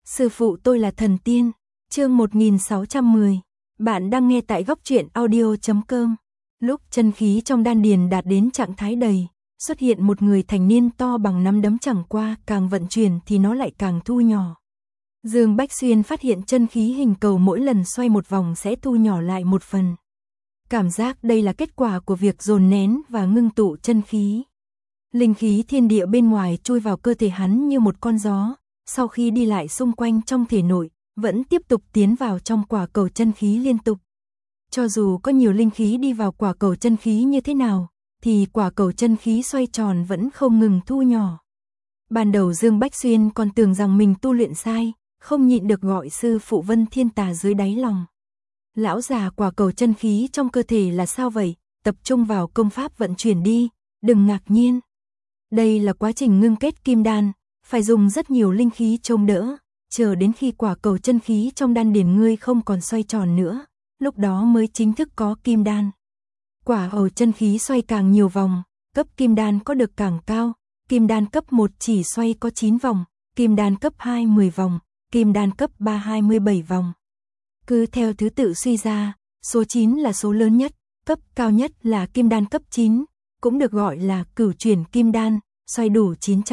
Sư phụ tôi là thần tiên. Chương 1610. Bạn đang nghe tại góc truyện audio.com. Lúc chân khí trong đan điền đạt đến trạng thái đầy, xuất hiện một người thành niên to bằng nắm đấm, chẳng qua càng vận chuyển thì nó lại càng thu nhỏ. Dương Bách Xuyên phát hiện chân khí hình cầu mỗi lần xoay một vòng sẽ thu nhỏ lại một phần. Cảm giác đây là kết quả của việc dồn nén và ngưng tụ chân khí. Linh khí thiên địa bên ngoài chui vào cơ thể hắn như một con gió, sau khi đi lại xung quanh trong thể nội, vẫn tiếp tục tiến vào trong quả cầu chân khí liên tục. Cho dù có nhiều linh khí đi vào quả cầu chân khí như thế nào, thì quả cầu chân khí xoay tròn vẫn không ngừng thu nhỏ. Ban đầu Dương Bách Xuyên còn tưởng rằng mình tu luyện sai, không nhịn được gọi sư phụ Vân Thiên Tà dưới đáy lòng. Lão già, quả cầu chân khí trong cơ thể là sao vậy? Tập trung vào công pháp vận chuyển đi, đừng ngạc nhiên. Đây là quá trình ngưng kết kim đan, phải dùng rất nhiều linh khí chống đỡ, chờ đến khi quả cầu chân khí trong đan điền ngươi không còn xoay tròn nữa, lúc đó mới chính thức có kim đan. Quả cầu chân khí xoay càng nhiều vòng, cấp kim đan có được càng cao. Kim đan cấp 1 chỉ xoay có 9 vòng, kim đan cấp 2 10 vòng, kim đan cấp 3 27 vòng. Cứ theo thứ tự suy ra, số 9 là số lớn nhất, cấp cao nhất là kim đan cấp 9, cũng được gọi là cửu chuyển kim đan, xoay đủ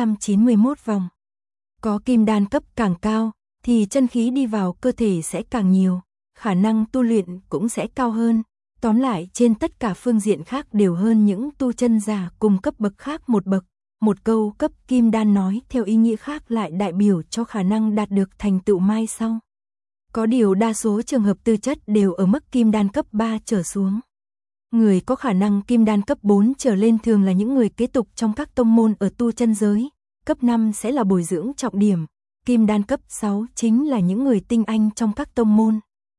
991 vòng. Có kim đan cấp càng cao, thì chân khí đi vào cơ thể sẽ càng nhiều, khả năng tu luyện cũng sẽ cao hơn. Tóm lại, trên tất cả phương diện khác đều hơn những tu chân giả cùng cấp bậc khác một bậc. Một câu cấp kim đan nói theo ý nghĩa khác lại đại biểu cho khả năng đạt được thành tựu mai sau. Có điều đa số trường hợp tư chất đều ở mức kim đan cấp 3 trở xuống. Người có khả năng kim đan cấp 4 trở lên thường là những người kế tục trong các tông môn ở tu chân giới. Cấp 5 sẽ là bồi dưỡng trọng điểm. Kim đan cấp 6 chính là những người tinh anh trong các tông môn.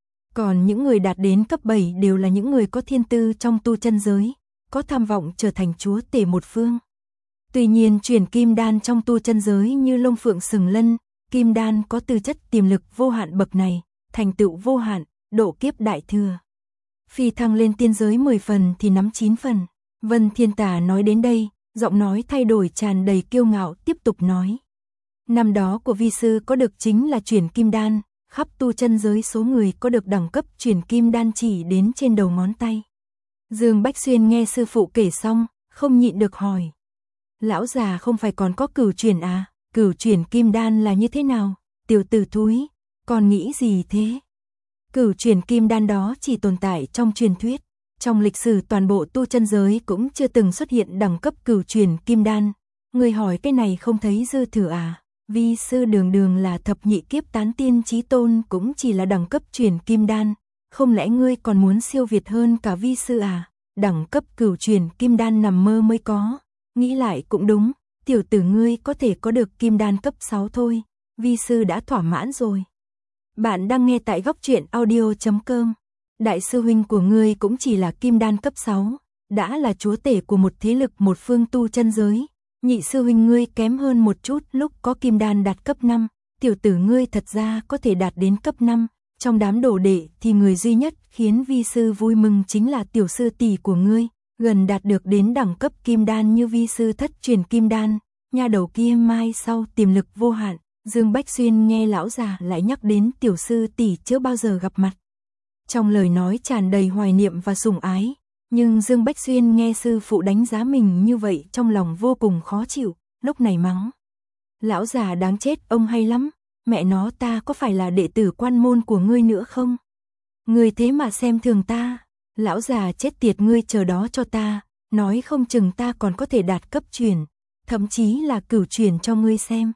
Còn những người đạt đến cấp 7 đều là những người có thiên tư trong tu chân giới, có tham vọng trở thành chúa tể một phương. Tuy nhiên chuyển kim đan trong tu chân giới như Long Phượng Sừng Lân, kim đan có tư chất tiềm lực vô hạn bậc này, thành tựu vô hạn, độ kiếp đại thừa. Phi thăng lên tiên giới 10 phần thì nắm 9 phần. Vân Thiên Tà nói đến đây, giọng nói thay đổi tràn đầy kiêu ngạo, tiếp tục nói. Năm đó của vi sư có được chính là chuyển kim đan, khắp tu chân giới số người có được đẳng cấp chuyển kim đan chỉ đến trên đầu ngón tay. Dương Bách Xuyên nghe sư phụ kể xong, không nhịn được hỏi. Lão già không phải còn có cửu chuyển à? Cửu chuyển kim đan là như thế nào? Tiểu tử thúi, còn nghĩ gì thế? Cửu chuyển kim đan đó chỉ tồn tại trong truyền thuyết. Trong lịch sử toàn bộ tu chân giới cũng chưa từng xuất hiện đẳng cấp cửu chuyển kim đan. Người hỏi cái này không thấy dư thừa à? Vi sư đường đường là thập nhị kiếp tán tiên chí tôn cũng chỉ là đẳng cấp chuyển kim đan. Không lẽ ngươi còn muốn siêu việt hơn cả vi sư à? Đẳng cấp cửu chuyển kim đan nằm mơ mới có. Nghĩ lại cũng đúng, tiểu tử ngươi có thể có được kim đan cấp 6 thôi, vi sư đã thỏa mãn rồi. Bạn đang nghe tại góc truyện audio.com. Đại sư huynh của ngươi cũng chỉ là kim đan cấp 6, đã là chúa tể của một thế lực một phương tu chân giới. Nhị sư huynh ngươi kém hơn một chút, lúc có kim đan đạt cấp 5, tiểu tử ngươi thật ra có thể đạt đến cấp 5. Trong đám đồ đệ thì người duy nhất khiến vi sư vui mừng chính là tiểu sư tỷ của ngươi. Gần đạt được đến đẳng cấp kim đan như vi sư thất truyền kim đan, nha đầu kia mai sau tiềm lực vô hạn. Dương Bách Xuyên nghe lão già lại nhắc đến tiểu sư tỷ chưa bao giờ gặp mặt. Trong lời nói tràn đầy hoài niệm và sủng ái, nhưng Dương Bách Xuyên nghe sư phụ đánh giá mình như vậy trong lòng vô cùng khó chịu, lúc này mắng. Lão già đáng chết, ông hay lắm, mẹ nó ta có phải là đệ tử quan môn của ngươi nữa không? Ngươi thế mà xem thường ta. Lão già chết tiệt, ngươi chờ đó cho ta, nói không chừng ta còn có thể đạt cấp chuyển, thậm chí là cửu chuyển cho ngươi xem.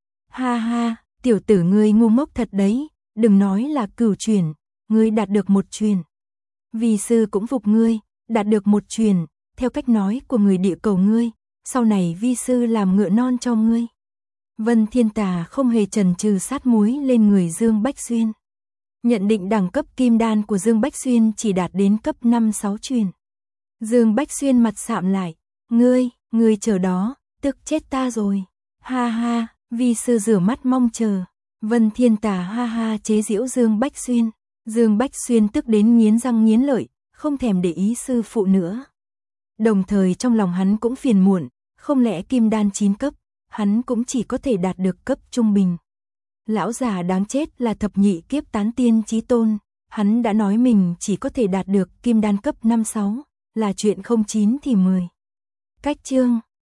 Ha ha, tiểu tử ngươi ngu ngốc thật đấy, đừng nói là cửu chuyển, ngươi đạt được một chuyển. Vi sư cũng phục ngươi, đạt được một chuyển, theo cách nói của người địa cầu ngươi, sau này vi sư làm ngựa non cho ngươi. Vân Thiên Tà không hề chần chừ sát muối lên người Dương Bách Xuyên. Nhận định đẳng cấp kim đan của Dương Bách Xuyên chỉ đạt đến cấp 5-6 truyền. Dương Bách Xuyên mặt sạm lại. Ngươi chờ đó, tức chết ta rồi. Ha ha, vi sư rửa mắt mong chờ. Vân Thiên Tà ha ha chế giễu Dương Bách Xuyên. Dương Bách Xuyên tức đến nghiến răng nghiến lợi, không thèm để ý sư phụ nữa. Đồng thời trong lòng hắn cũng phiền muộn, không lẽ kim đan 9 cấp, hắn cũng chỉ có thể đạt được cấp trung bình. Lão già đáng chết là thập nhị kiếp tán tiên chí tôn, hắn đã nói mình chỉ có thể đạt được kim đan cấp 5-6, là chuyện không chín thì 10. Cách chương